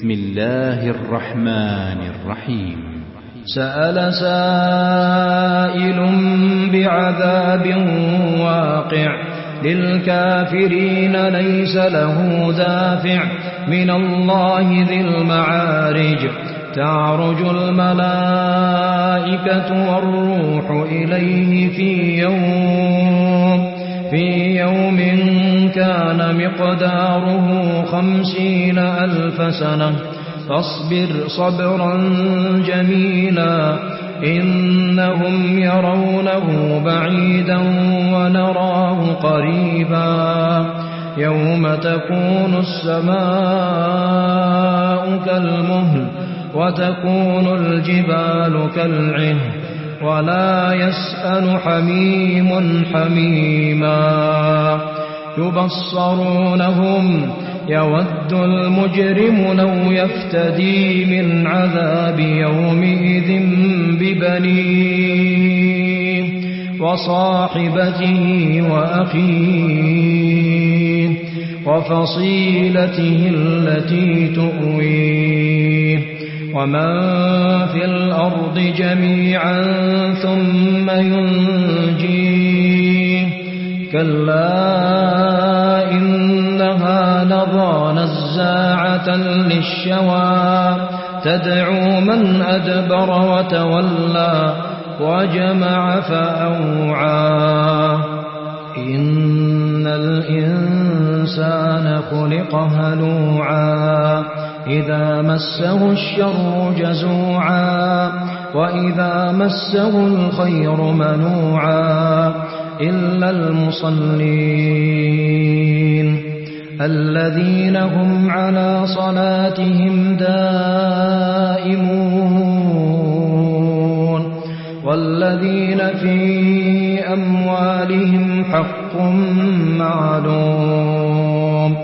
بسم الله الرحمن الرحيم. سأل سائل بعذاب واقع للكافرين ليس له دافع من الله ذي المعارج تعرج الملائكة والروح إليه في يوم كان مقداره 50,000 سنة فاصبر صبرا جميلا إنهم يرونه بعيدا ونراه قريبا يوم تكون السماء كالمهل وتكون الجبال كالعهن ولا يسأل حميم حميما يبصرونهم يود المجرم لو يفتدي من عذاب يومئذ ببنيه وصاحبته وأخيه وفصيلته التي تؤويه ومن في الأرض جميعا ثم ينجيه كلا إنها لظى نزاعة للشوى تدعو من أدبر وتولى وجمع فأوعى إن الإنسان خلق هلوعا إذا مسه الشر جزوعا وإذا مسه الخير منوعا إلا المصلين الذين هم على صلاتهم دائمون والذين في أموالهم حق معلوم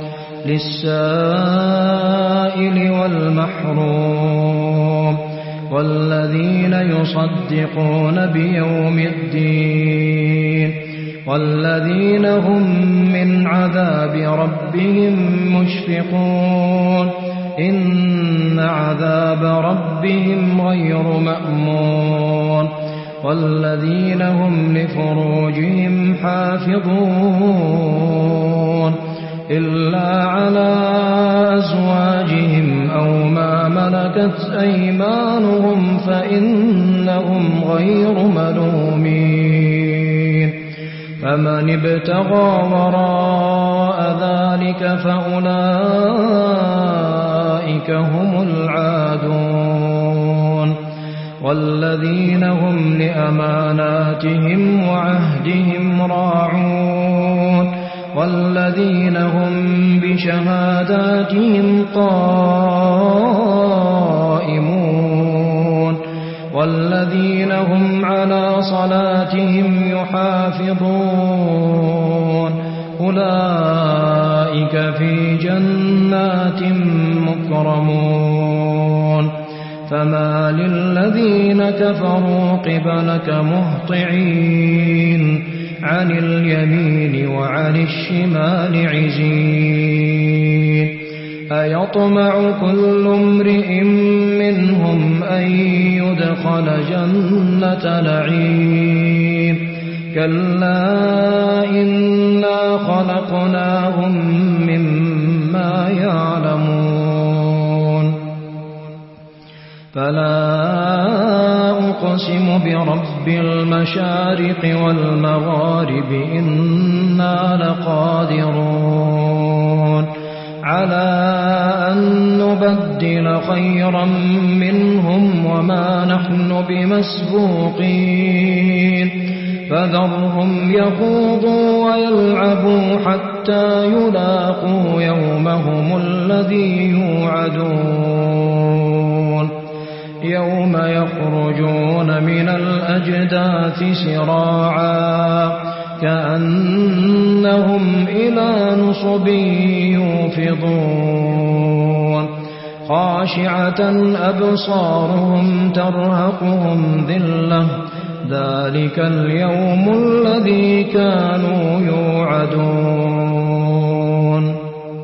للسائل والمحروم والذين يصدقون بيوم الدين والذين هم من عذاب ربهم مشفقون إن عذاب ربهم غير مأمون والذين هم لفروجهم حافظون إلا على أزواجهم أو ما ملكت أيمانهم فإنهم غير ملومين فمن ابتغى وراء ذلك فأولئك هم العادون والذين هم لأماناتهم وعهدهم راعون والذين هم بشهاداتهم قائمون والذين هم على صلاتهم يحافظون أولئك في جنات مكرمون فما للذين كفروا قبلك مهطعين عن اليمين وعن الشمال عزين أيطمع كل امرئ منهم أن يدخل جنة نعيم كلا إنا خلقناهم مما يعلمون فلا أقسم برب المشارق والمغارب إنا لقادرون على أن نبدل خيرا منهم وما نحن بمسبوقين فذرهم يخوضوا ويلعبوا حتى يلاقوا يومهم الذي يوعدون يوم يخرجون من الأجداث سراعا كأنهم إلى نصب يوفضون خاشعة أبصارهم ترهقهم ذلة ذلك اليوم الذي كانوا يوعدون